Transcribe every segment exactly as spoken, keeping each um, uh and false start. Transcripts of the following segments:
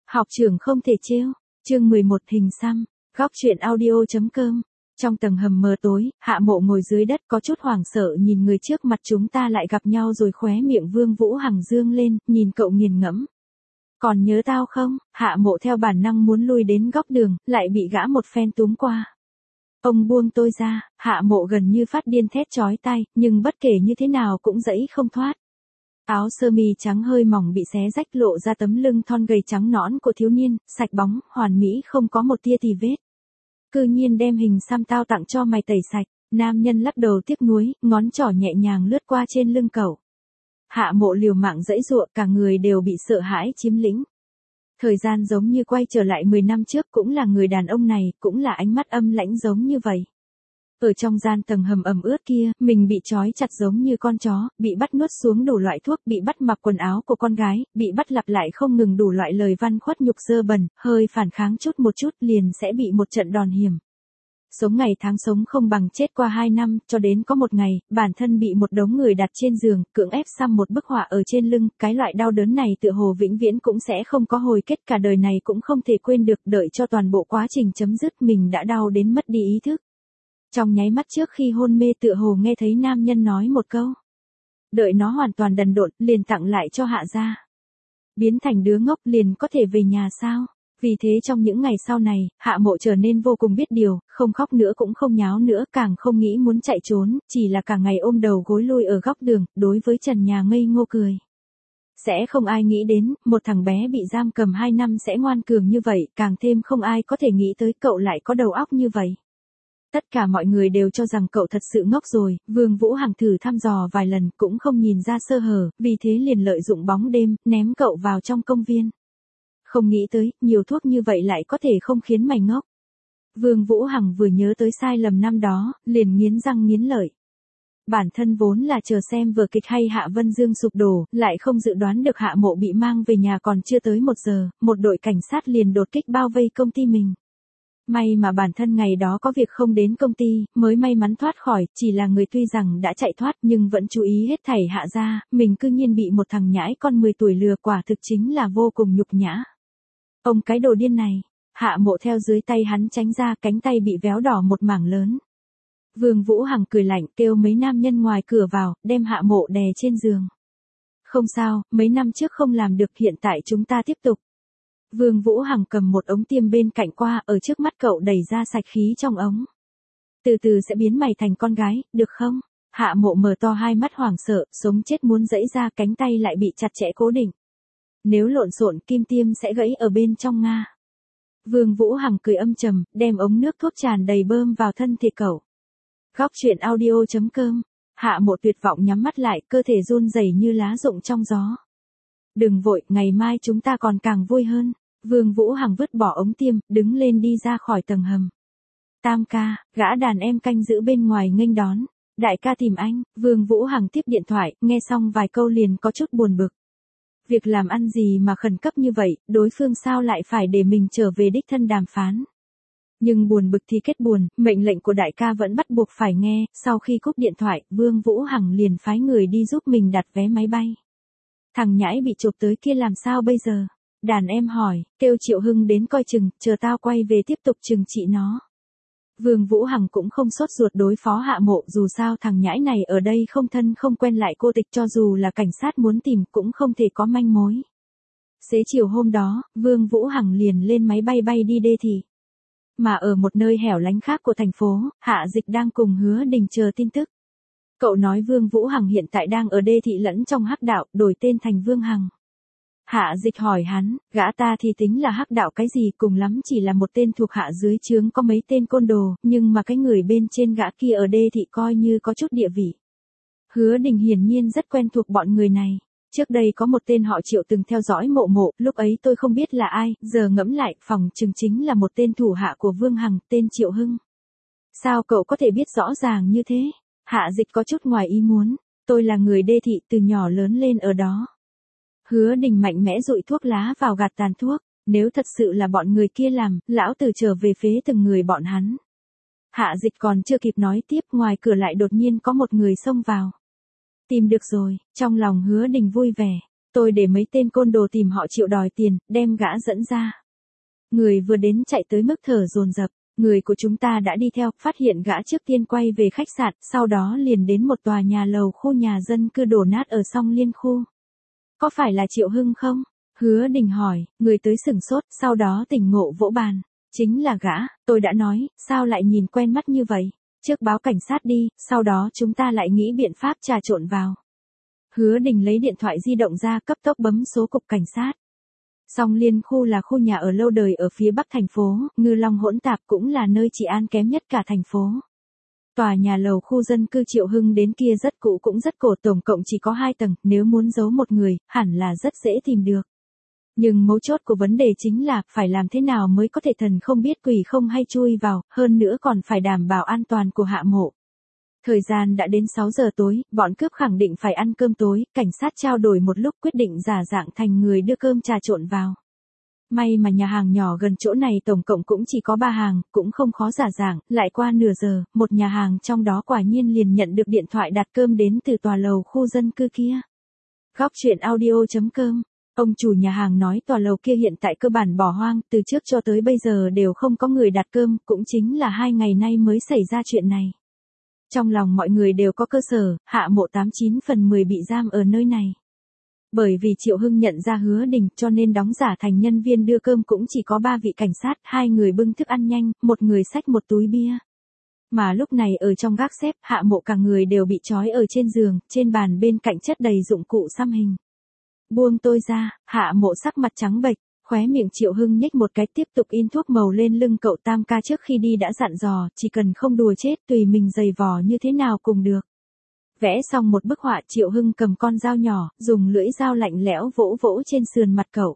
Học trưởng không thể trêu. Chương mười một hình xăm. Góc truyện audio.com. Trong tầng hầm mờ tối, Hạ Mộ ngồi dưới đất có chút hoảng sợ nhìn người trước mặt chúng ta lại gặp nhau rồi khóe miệng Vương Vũ Hằng dương lên, nhìn cậu nghiền ngẫm. Còn nhớ tao không? Hạ Mộ theo bản năng muốn lui đến góc đường, lại bị gã một phen túm qua. Ông buông tôi ra. Hạ Mộ gần như phát điên thét chói tai, nhưng bất kể như thế nào cũng giãy không thoát. Áo sơ mi trắng hơi mỏng bị xé rách lộ ra tấm lưng thon gầy trắng nõn của thiếu niên, sạch bóng, hoàn mỹ không có một tia tì vết. Cư nhiên đem hình xăm tao tặng cho mày tẩy sạch. Nam nhân lắc đầu tiếc nuối, ngón trỏ nhẹ nhàng lướt qua trên lưng cậu. Hạ Mộ liều mạng giãy giụa, cả người đều bị sợ hãi chiếm lĩnh. Thời gian giống như quay trở lại mười năm trước, cũng là người đàn ông này, cũng là ánh mắt âm lãnh giống như vậy. Ở trong gian tầng hầm ẩm ướt kia, mình bị trói chặt giống như con chó, bị bắt nuốt xuống đủ loại thuốc, bị bắt mặc quần áo của con gái, bị bắt lặp lại không ngừng đủ loại lời văn khuất nhục dơ bẩn, hơi phản kháng chút một chút liền sẽ bị một trận đòn hiểm. Sống ngày tháng sống không bằng chết qua hai năm, cho đến có một ngày, bản thân bị một đống người đặt trên giường, cưỡng ép xăm một bức họa ở trên lưng, cái loại đau đớn này tựa hồ vĩnh viễn cũng sẽ không có hồi kết, cả đời này cũng không thể quên được, đợi cho toàn bộ quá trình chấm dứt mình đã đau đến mất đi ý thức. Trong nháy mắt trước khi hôn mê tựa hồ nghe thấy nam nhân nói một câu. Đợi nó hoàn toàn đần độn, liền tặng lại cho Hạ gia. Biến thành đứa ngốc liền có thể về nhà sao? Vì thế trong những ngày sau này, Hạ Mộ trở nên vô cùng biết điều, không khóc nữa cũng không nháo nữa, càng không nghĩ muốn chạy trốn, chỉ là cả ngày ôm đầu gối lui ở góc đường, đối với trần nhà ngây ngô cười. Sẽ không ai nghĩ đến, một thằng bé bị giam cầm hai năm sẽ ngoan cường như vậy, càng thêm không ai có thể nghĩ tới cậu lại có đầu óc như vậy. Tất cả mọi người đều cho rằng cậu thật sự ngốc rồi, Vương Vũ Hằng thử thăm dò vài lần cũng không nhìn ra sơ hở, vì thế liền lợi dụng bóng đêm, ném cậu vào trong công viên. Không nghĩ tới, nhiều thuốc như vậy lại có thể không khiến mày ngốc. Vương Vũ Hằng vừa nhớ tới sai lầm năm đó, liền nghiến răng nghiến lợi. Bản thân vốn là chờ xem vở kịch hay Hạ Vân Dương sụp đổ, lại không dự đoán được Hạ Mộ bị mang về nhà còn chưa tới một giờ, một đội cảnh sát liền đột kích bao vây công ty mình. May mà bản thân ngày đó có việc không đến công ty, mới may mắn thoát khỏi, chỉ là người tuy rằng đã chạy thoát nhưng vẫn chú ý hết thảy Hạ gia, mình cư nhiên bị một thằng nhãi con mười tuổi lừa, quả thực chính là vô cùng nhục nhã. Ông cái đồ điên này. Hạ Mộ theo dưới tay hắn tránh ra, cánh tay bị véo đỏ một mảng lớn. Vương Vũ Hằng cười lạnh kêu mấy nam nhân ngoài cửa vào, đem Hạ Mộ đè trên giường. Không sao, mấy năm trước không làm được, hiện tại chúng ta tiếp tục. Vương Vũ Hằng cầm một ống tiêm bên cạnh qua, ở trước mắt cậu đẩy ra sạch khí trong ống. Từ từ sẽ biến mày thành con gái, được không? Hạ Mộ mở to hai mắt hoảng sợ, sống chết muốn giãy ra, cánh tay lại bị chặt chẽ cố định. Nếu lộn xộn kim tiêm sẽ gãy ở bên trong Nga. Vương Vũ Hằng cười âm trầm, đem ống nước thuốc tràn đầy bơm vào thân thể cậu. Góc truyện audio.com. Hạ Mộ tuyệt vọng nhắm mắt lại, cơ thể run rẩy như lá rụng trong gió. Đừng vội, ngày mai chúng ta còn càng vui hơn. Vương Vũ Hằng vứt bỏ ống tiêm, đứng lên đi ra khỏi tầng hầm. Tam ca, gã đàn em canh giữ bên ngoài nghênh đón. Đại ca tìm anh. Vương Vũ Hằng tiếp điện thoại, nghe xong vài câu liền có chút buồn bực. Việc làm ăn gì mà khẩn cấp như vậy, đối phương sao lại phải để mình trở về đích thân đàm phán. Nhưng buồn bực thì kết buồn, mệnh lệnh của đại ca vẫn bắt buộc phải nghe, sau khi cúp điện thoại, Vương Vũ Hằng liền phái người đi giúp mình đặt vé máy bay. Thằng nhãi bị chụp tới kia làm sao bây giờ? Đàn em hỏi, kêu Triệu Hưng đến coi chừng, chờ tao quay về tiếp tục trừng trị nó. Vương Vũ Hằng cũng không sốt ruột đối phó Hạ Mộ, dù sao thằng nhãi này ở đây không thân không quen lại cô tịch, cho dù là cảnh sát muốn tìm cũng không thể có manh mối. Xế chiều hôm đó, Vương Vũ Hằng liền lên máy bay bay đi Đê Thị. Mà ở một nơi hẻo lánh khác của thành phố, Hạ Dịch đang cùng Hứa Đình chờ tin tức. Cậu nói Vương Vũ Hằng hiện tại đang ở Đê Thị lẫn trong hắc đạo, đổi tên thành Vương Hằng. Hạ Dịch hỏi hắn, gã ta thì tính là hắc đạo cái gì, cùng lắm chỉ là một tên thuộc hạ dưới trướng có mấy tên côn đồ, nhưng mà cái người bên trên gã kia ở Đê Thị coi như có chút địa vị. Hứa Đình hiển nhiên rất quen thuộc bọn người này. Trước đây có một tên họ Triệu từng theo dõi Mộ Mộ, lúc ấy tôi không biết là ai, giờ ngẫm lại, phòng chừng chính là một tên thủ hạ của Vương Hằng, tên Triệu Hưng. Sao cậu có thể biết rõ ràng như thế? Hạ Dịch có chút ngoài ý muốn, tôi là người Đê Thị, từ nhỏ lớn lên ở đó. Hứa Đình mạnh mẽ dụi thuốc lá vào gạt tàn thuốc, nếu thật sự là bọn người kia làm, lão tử trở về phế từng người bọn hắn. Hạ Dịch còn chưa kịp nói tiếp, ngoài cửa lại đột nhiên có một người xông vào. Tìm được rồi, trong lòng Hứa Đình vui vẻ. tôi để mấy tên côn đồ tìm họ Triệu đòi tiền, đem gã dẫn ra. Người vừa đến chạy tới mức thở dồn dập, người của chúng ta đã đi theo, phát hiện gã trước tiên quay về khách sạn, sau đó liền đến một tòa nhà lầu khu nhà dân cư đổ nát ở Song Liên khu. Có phải là Triệu Hưng không? Hứa Đình hỏi, người tới sửng sốt, sau đó tỉnh ngộ vỗ bàn. Chính là gã, tôi đã nói, sao lại nhìn quen mắt như vậy? Trước báo cảnh sát đi, sau đó chúng ta lại nghĩ biện pháp trà trộn vào. Hứa Đình lấy điện thoại di động ra, cấp tốc bấm số cục cảnh sát. Song Liên khu là khu nhà ở lâu đời ở phía bắc thành phố, Ngư Long hỗn tạp, cũng là nơi trị an kém nhất cả thành phố. Tòa nhà lầu khu dân cư Triệu Hưng đến kia rất cũ cũng rất cổ, tổng cộng chỉ có hai tầng, nếu muốn giấu một người, hẳn là rất dễ tìm được. Nhưng mấu chốt của vấn đề chính là, phải làm thế nào mới có thể thần không biết quỷ không hay chui vào, hơn nữa còn phải đảm bảo an toàn của Hạ Mộ. Thời gian đã đến sáu giờ tối, bọn cướp khẳng định phải ăn cơm tối, cảnh sát trao đổi một lúc quyết định giả dạng thành người đưa cơm trà trộn vào. May mà nhà hàng nhỏ gần chỗ này tổng cộng cũng chỉ có ba hàng, cũng không khó giả dạng, lại qua nửa giờ, một nhà hàng trong đó quả nhiên liền nhận được điện thoại đặt cơm đến từ tòa lầu khu dân cư kia. Góc truyện audio chấm com. Ông chủ nhà hàng nói tòa lầu kia hiện tại cơ bản bỏ hoang, từ trước cho tới bây giờ đều không có người đặt cơm, cũng chính là hai ngày nay mới xảy ra chuyện này. Trong lòng mọi người đều có cơ sở, Hạ Mộ tám chín phần mười bị giam ở nơi này. Bởi vì Triệu Hưng nhận ra Hứa Đình cho nên đóng giả thành nhân viên đưa cơm cũng chỉ có ba vị cảnh sát, hai người bưng thức ăn nhanh, một người xách một túi bia. Mà lúc này ở trong gác xếp, Hạ Mộ cả người đều bị trói ở trên giường, trên bàn bên cạnh chất đầy dụng cụ xăm hình. Buông tôi ra, Hạ Mộ sắc mặt trắng bệch, khóe miệng Triệu Hưng nhếch một cái, tiếp tục in thuốc màu lên lưng cậu tam ca trước khi đi đã dặn dò, chỉ cần không đùa chết tùy mình giày vò như thế nào cùng được. Vẽ xong một bức họa, Triệu Hưng cầm con dao nhỏ, dùng lưỡi dao lạnh lẽo vỗ vỗ trên sườn mặt cậu.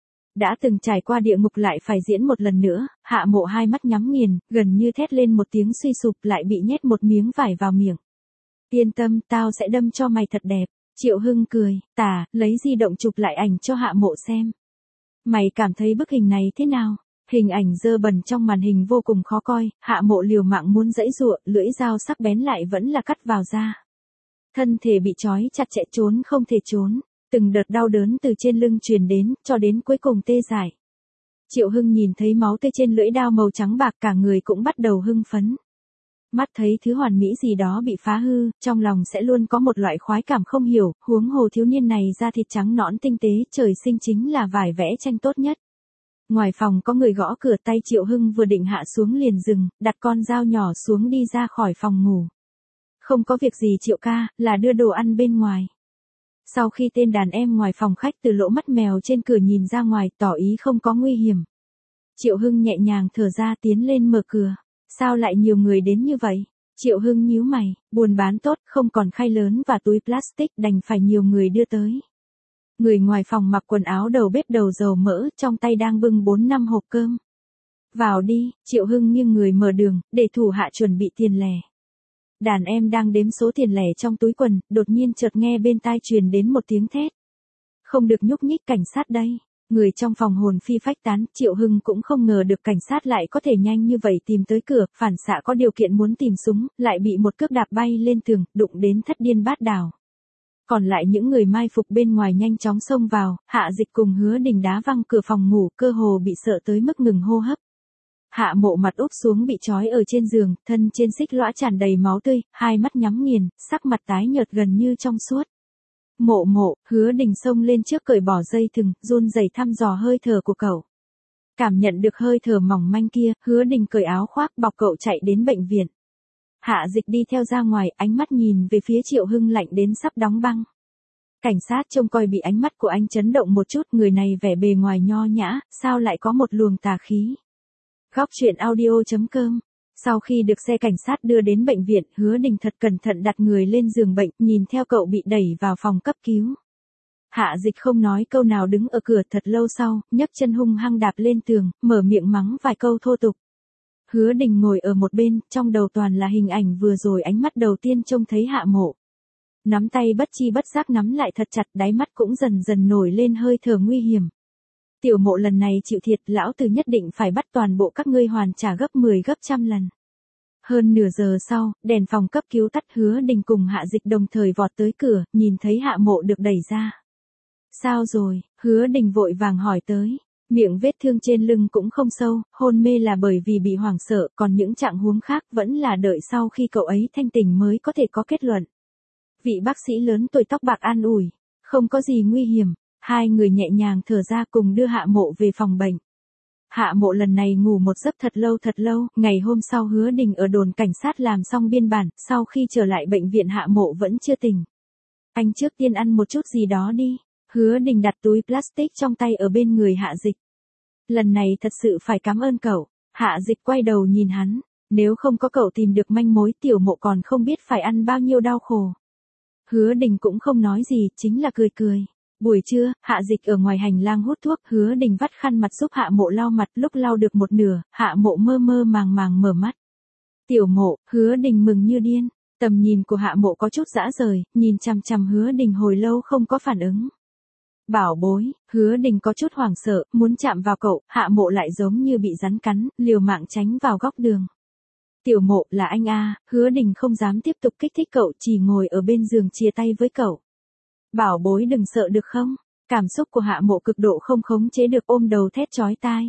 Đã từng trải qua địa ngục lại phải diễn một lần nữa, Hạ Mộ hai mắt nhắm nghiền, gần như thét lên một tiếng suy sụp, lại bị nhét một miếng vải vào miệng. Yên tâm, tao sẽ đâm cho mày thật đẹp. Triệu Hưng cười, tà, lấy di động chụp lại ảnh cho Hạ Mộ xem. Mày cảm thấy bức hình này thế nào? Hình ảnh dơ bẩn trong màn hình vô cùng khó coi, Hạ Mộ liều mạng muốn giãy giụa, lưỡi dao sắc bén lại vẫn là cắt vào da. Thân thể bị trói chặt chạy trốn không thể trốn, từng đợt đau đớn từ trên lưng truyền đến, cho đến cuối cùng tê dại. Triệu Hưng nhìn thấy máu tươi trên lưỡi dao màu trắng bạc, cả người cũng bắt đầu hưng phấn. Mắt thấy thứ hoàn mỹ gì đó bị phá hư, trong lòng sẽ luôn có một loại khoái cảm không hiểu, huống hồ thiếu niên này da thịt trắng nõn tinh tế, trời sinh chính là vải vẽ tranh tốt nhất. Ngoài phòng có người gõ cửa, tay Triệu Hưng vừa định hạ xuống liền dừng, đặt con dao nhỏ xuống đi ra khỏi phòng ngủ. Không có việc gì Triệu ca, là đưa đồ ăn bên ngoài. Sau khi tên đàn em ngoài phòng khách từ lỗ mắt mèo trên cửa nhìn ra ngoài, tỏ ý không có nguy hiểm. Triệu Hưng nhẹ nhàng thở ra tiến lên mở cửa. Sao lại nhiều người đến như vậy? Triệu Hưng nhíu mày, buôn bán tốt, không còn khay lớn và túi plastic, đành phải nhiều người đưa tới. Người ngoài phòng mặc quần áo đầu bếp đầu dầu mỡ, trong tay đang bưng bốn năm hộp cơm. Vào đi, Triệu Hưng nghiêng người mở đường, để thủ hạ chuẩn bị tiền lẻ. Đàn em đang đếm số tiền lẻ trong túi quần, đột nhiên chợt nghe bên tai truyền đến một tiếng thét. Không được nhúc nhích, cảnh sát đây. Người trong phòng hồn phi phách tán, Triệu Hưng cũng không ngờ được cảnh sát lại có thể nhanh như vậy tìm tới cửa, phản xạ có điều kiện muốn tìm súng, lại bị một cước đạp bay lên tường, đụng đến thất điên bát đảo. Còn lại những người mai phục bên ngoài nhanh chóng xông vào, Hạ Dịch cùng Hứa Đình đá văng cửa phòng ngủ, cơ hồ bị sợ tới mức ngừng hô hấp. Hạ Mộ mặt úp xuống bị trói ở trên giường, thân trên xích lõa tràn đầy máu tươi, hai mắt nhắm nghiền, sắc mặt tái nhợt gần như trong suốt. Mộ Mộ, Hứa Đình xông lên trước cởi bỏ dây thừng, run rẩy thăm dò hơi thở của cậu. Cảm nhận được hơi thở mỏng manh kia, Hứa Đình cởi áo khoác bọc cậu chạy đến bệnh viện. Hạ Dịch đi theo ra ngoài, ánh mắt nhìn về phía Triệu Hưng lạnh đến sắp đóng băng. Cảnh sát trông coi bị ánh mắt của anh chấn động một chút, người này vẻ bề ngoài nho nhã, sao lại có một luồng tà khí. Góc truyện audio chấm com. Sau khi được xe cảnh sát đưa đến bệnh viện, Hứa Đình thật cẩn thận đặt người lên giường bệnh, nhìn theo cậu bị đẩy vào phòng cấp cứu. Hạ Dịch không nói câu nào đứng ở cửa thật lâu sau, nhấc chân hung hăng đạp lên tường, mở miệng mắng vài câu thô tục. Hứa Đình ngồi ở một bên, trong đầu toàn là hình ảnh vừa rồi ánh mắt đầu tiên trông thấy Hạ Mộ. Nắm tay bất chi bất giác nắm lại thật chặt, đáy mắt cũng dần dần nổi lên hơi thở nguy hiểm. Tiểu Mộ lần này chịu thiệt, lão tử nhất định phải bắt toàn bộ các ngươi hoàn trả gấp mười gấp trăm lần. Hơn nửa giờ sau, đèn phòng cấp cứu tắt, Hứa Đình cùng Hạ Dịch đồng thời vọt tới cửa, nhìn thấy Hạ Mộ được đẩy ra. Sao rồi? Hứa Đình vội vàng hỏi tới. Miệng vết thương trên lưng cũng không sâu, hôn mê là bởi vì bị hoảng sợ, còn những trạng huống khác vẫn là đợi sau khi cậu ấy thanh tỉnh mới có thể có kết luận. Vị bác sĩ lớn tuổi tóc bạc an ủi, không có gì nguy hiểm, hai người nhẹ nhàng thở ra cùng đưa Hạ Mộ về phòng bệnh. Hạ Mộ lần này ngủ một giấc thật lâu thật lâu, ngày hôm sau Hứa Đình ở đồn cảnh sát làm xong biên bản, sau khi trở lại bệnh viện Hạ Mộ vẫn chưa tỉnh. Anh trước tiên ăn một chút gì đó đi. Hứa Đình đặt túi plastic trong tay ở bên người Hạ Dịch. Lần này thật sự phải cảm ơn cậu. Hạ Dịch quay đầu nhìn hắn, nếu không có cậu tìm được manh mối Tiểu Mộ còn không biết phải ăn bao nhiêu đau khổ. Hứa Đình cũng không nói gì, chính là cười cười. Buổi trưa, Hạ Dịch ở ngoài hành lang hút thuốc, Hứa Đình vắt khăn mặt giúp Hạ Mộ lau mặt, lúc lau được một nửa, Hạ Mộ mơ mơ màng màng mở mắt. Tiểu Mộ, Hứa Đình mừng như điên, tầm nhìn của Hạ Mộ có chút dã rời, nhìn chằm chằm Hứa Đình hồi lâu không có phản ứng. Bảo bối, Hứa Đình có chút hoảng sợ, muốn chạm vào cậu, Hạ Mộ lại giống như bị rắn cắn, liều mạng tránh vào góc đường. Tiểu Mộ, là anh a. Hứa Đình không dám tiếp tục kích thích cậu, chỉ ngồi ở bên giường chia tay với cậu. Bảo bối đừng sợ được không? Cảm xúc của Hạ Mộ cực độ không khống chế được, ôm đầu thét chói tai.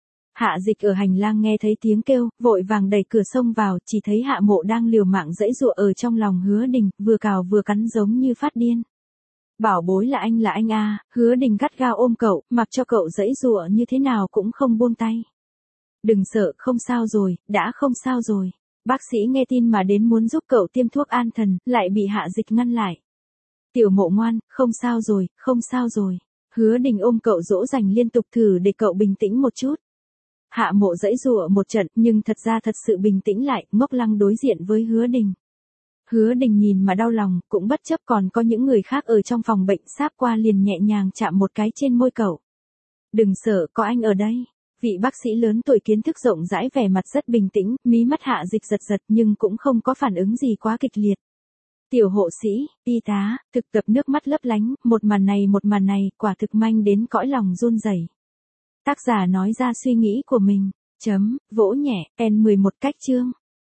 Hạ Dịch ở hành lang nghe thấy tiếng kêu, vội vàng đẩy cửa xông vào, chỉ thấy Hạ Mộ đang liều mạng giãy giụa ở trong lòng Hứa Đình, vừa cào vừa cắn giống như phát điên. Bảo bối là anh là anh a. Hứa Đình gắt gao ôm cậu, mặc cho cậu giãy giụa như thế nào cũng không buông tay. Đừng sợ, không sao rồi, đã không sao rồi. Bác sĩ nghe tin mà đến muốn giúp cậu tiêm thuốc an thần, lại bị Hạ Dịch ngăn lại. Tiểu Mộ ngoan, không sao rồi, không sao rồi. Hứa Đình ôm cậu dỗ dành liên tục thử để cậu bình tĩnh một chút. Hạ Mộ giãy giụa một trận, nhưng thật ra thật sự bình tĩnh lại, ngốc lăng đối diện với Hứa Đình. Hứa Đình nhìn mà đau lòng, cũng bất chấp còn có những người khác ở trong phòng bệnh, sáp qua liền nhẹ nhàng chạm một cái trên môi cậu. Đừng sợ, có anh ở đây. Vị bác sĩ lớn tuổi kiến thức rộng rãi vẻ mặt rất bình tĩnh, mí mắt Hạ Dịch giật giật nhưng cũng không có phản ứng gì quá kịch liệt. Tiểu hộ sĩ, y tá, thực tập nước mắt lấp lánh, một màn này một màn này, quả thực manh đến cõi lòng run rẩy. Tác giả nói ra suy nghĩ của mình, chấm, vỗ nhẹ, en mười một cách chương.